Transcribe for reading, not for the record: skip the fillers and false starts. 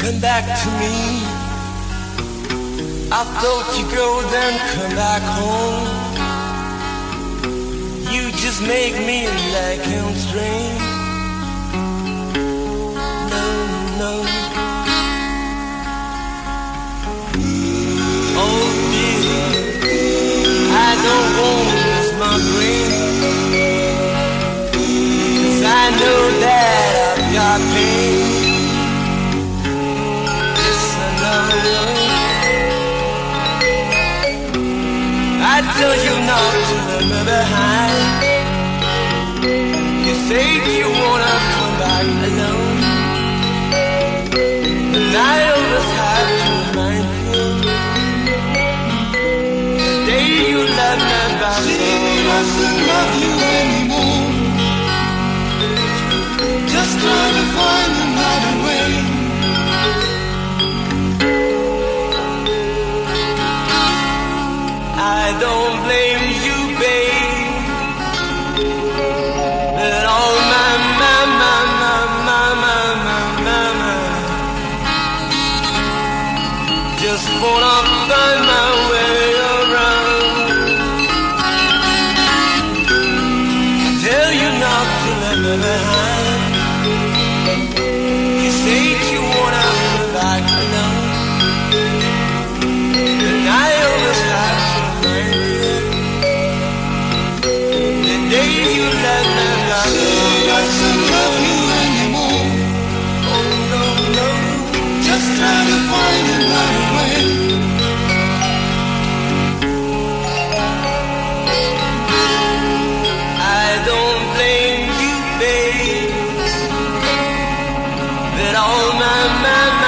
come back to me. I thought you'd go then come back home. You just make me like him strange. No, no. Oh dear, I don't want to lose my brain, 'cause I know that I've got pain. I tell you not to leave me behind. You say you wanna come back alone, and I always have to remind you, the day you left me back. See, I don't love you anymore. Just try to find another way. I don't blame you, babe, but all my just wanna find my way around. I tell you not to let me behind. You say you wanna come back alone, and I always have to. You let me down. See, I don't love you anymore. Oh no, no. Just try to find another way. I don't blame you, babe, but all my